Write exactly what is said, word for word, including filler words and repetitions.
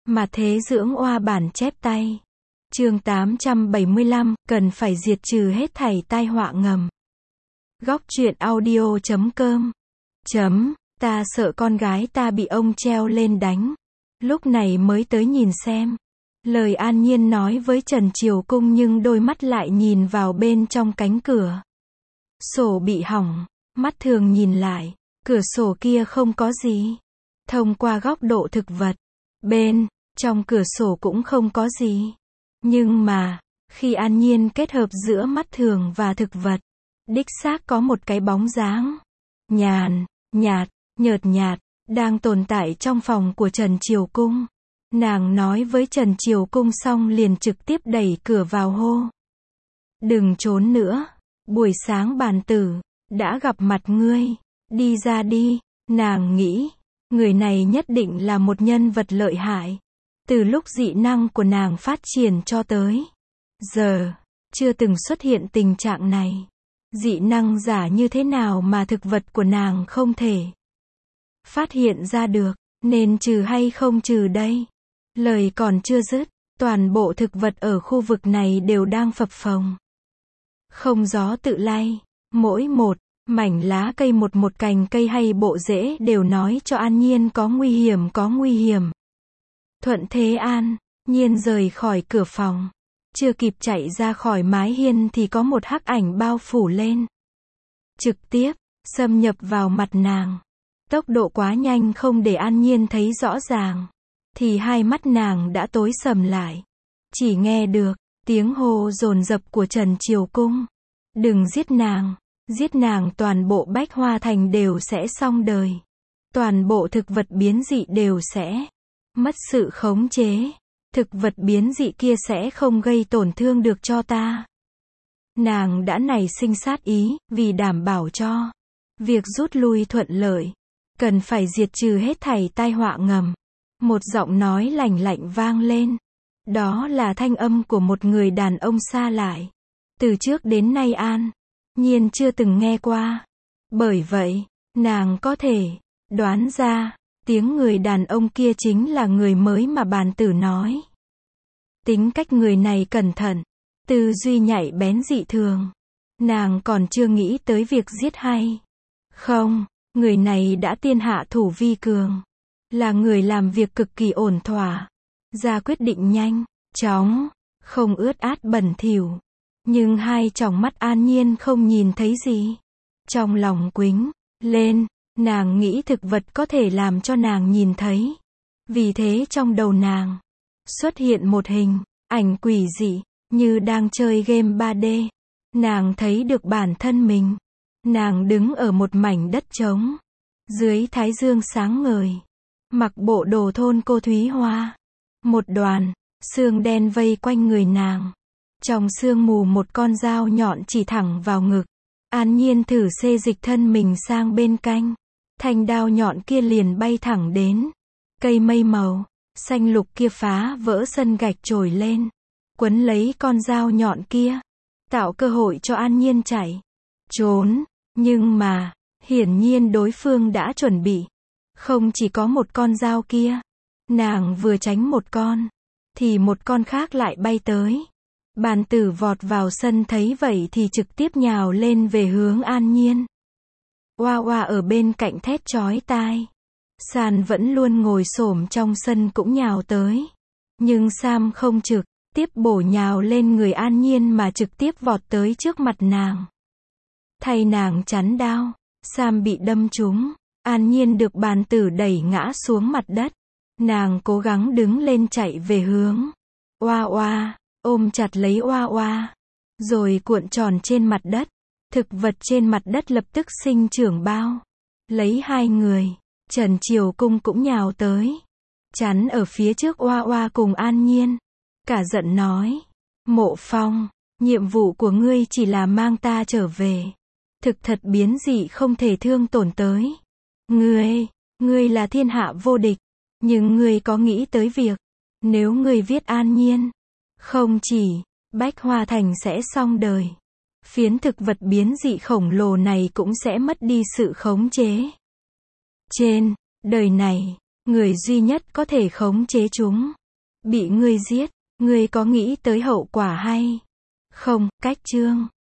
Mà thế dưỡng oa bản chép tay. Chương tám trăm bảy mươi lăm, cần phải diệt trừ hết thảy tai họa ngầm. Góc truyện audio chấm com. Chấm, ta sợ con gái ta bị ông treo lên đánh. Lúc này mới tới nhìn xem. Lời An Nhiên nói với Trần Triều Cung nhưng đôi mắt lại nhìn vào bên trong cánh cửa. Sổ bị hỏng, mắt thường nhìn lại, cửa sổ kia không có gì. Thông qua góc độ thực vật, bên trong cửa sổ cũng không có gì. Nhưng mà, khi An Nhiên kết hợp giữa mắt thường và thực vật, đích xác có một cái bóng dáng nhàn, nhạt, nhợt nhạt, đang tồn tại trong phòng của Trần Triều Cung. Nàng nói với Trần Triều Cung xong liền trực tiếp đẩy cửa vào hô. Đừng trốn nữa, buổi sáng bàn tử, đã gặp mặt ngươi, đi ra đi, nàng nghĩ, người này nhất định là một nhân vật lợi hại. Từ lúc dị năng của nàng phát triển cho tới giờ, chưa từng xuất hiện tình trạng này. Dị năng giả như thế nào mà thực vật của nàng không thể phát hiện ra được, nên trừ hay không trừ đây? Lời còn chưa dứt, toàn bộ thực vật ở khu vực này đều đang phập phồng. Không gió tự lay, mỗi một mảnh lá cây một một cành cây hay bộ rễ đều nói cho An Nhiên có nguy hiểm có nguy hiểm. Thuận thế An Nhiên rời khỏi cửa phòng. Chưa kịp chạy ra khỏi mái hiên thì có một hắc ảnh bao phủ lên. Trực tiếp, xâm nhập vào mặt nàng. Tốc độ quá nhanh không để An Nhiên thấy rõ ràng. Thì hai mắt nàng đã tối sầm lại. Chỉ nghe được tiếng hô dồn dập của Trần Triều Cung. Đừng giết nàng, giết nàng toàn bộ Bách Hoa Thành đều sẽ xong đời. Toàn bộ thực vật biến dị đều sẽ mất sự khống chế. Thực vật biến dị kia sẽ không gây tổn thương được cho ta. Nàng đã nảy sinh sát ý, vì đảm bảo cho việc rút lui thuận lợi, cần phải diệt trừ hết thảy tai họa ngầm. Một giọng nói lạnh lạnh vang lên. Đó là thanh âm của một người đàn ông xa lại. Từ trước đến nay An Nhiên chưa từng nghe qua. Bởi vậy, nàng có thể đoán ra, tiếng người đàn ông kia chính là người mới mà bàn tử nói. Tính cách người này cẩn thận, tư duy nhạy bén dị thường. Nàng còn chưa nghĩ tới việc giết hay không, người này đã tiên hạ thủ vi cường. Là người làm việc cực kỳ ổn thỏa, ra quyết định nhanh, chóng, không ướt át bẩn thỉu. Nhưng hai tròng mắt An Nhiên không nhìn thấy gì. Trong lòng quĩnh lên, nàng nghĩ thực vật có thể làm cho nàng nhìn thấy. Vì thế trong đầu nàng xuất hiện một hình ảnh quỷ dị, như đang chơi game ba D. Nàng thấy được bản thân mình. Nàng đứng ở một mảnh đất trống, dưới thái dương sáng ngời, mặc bộ đồ thôn cô Thúy Hoa. Một đoàn sương đen vây quanh người nàng. Trong sương mù một con dao nhọn chỉ thẳng vào ngực. An Nhiên thử xê dịch thân mình sang bên cạnh. Thanh đao nhọn kia liền bay thẳng đến cây mây màu xanh lục kia, phá vỡ sân gạch trồi lên, quấn lấy con dao nhọn kia, tạo cơ hội cho An Nhiên chạy trốn. Nhưng mà, hiển nhiên đối phương đã chuẩn bị. Không chỉ có một con dao kia. Nàng vừa tránh một con, thì một con khác lại bay tới. Bàn tử vọt vào sân thấy vậy thì trực tiếp nhào lên về hướng An Nhiên. Oa oa ở bên cạnh thét chói tai. Sàn vẫn luôn ngồi xổm trong sân cũng nhào tới. Nhưng Sam không trực tiếp bổ nhào lên người An Nhiên mà trực tiếp vọt tới trước mặt nàng. Thay nàng chắn đao, Sam bị đâm trúng. An Nhiên được bàn tử đẩy ngã xuống mặt đất. Nàng cố gắng đứng lên chạy về hướng Oa oa, ôm chặt lấy Oa oa, rồi cuộn tròn trên mặt đất. Thực vật trên mặt đất lập tức sinh trưởng bao lấy hai người. Trần Triều Cung cũng nhào tới, chắn ở phía trước Oa oa cùng An Nhiên. Cả giận nói, Mộ Phong, nhiệm vụ của ngươi chỉ là mang ta trở về. Thực thật biến dị không thể thương tổn tới ngươi. Ngươi là thiên hạ vô địch. Nhưng ngươi có nghĩ tới việc, nếu ngươi viết An Nhiên, không chỉ Bách Hoa Thành sẽ xong đời, phiến thực vật biến dị khổng lồ này cũng sẽ mất đi sự khống chế. Trên đời này, người duy nhất có thể khống chế chúng bị ngươi giết, ngươi có nghĩ tới hậu quả hay không? Cách chương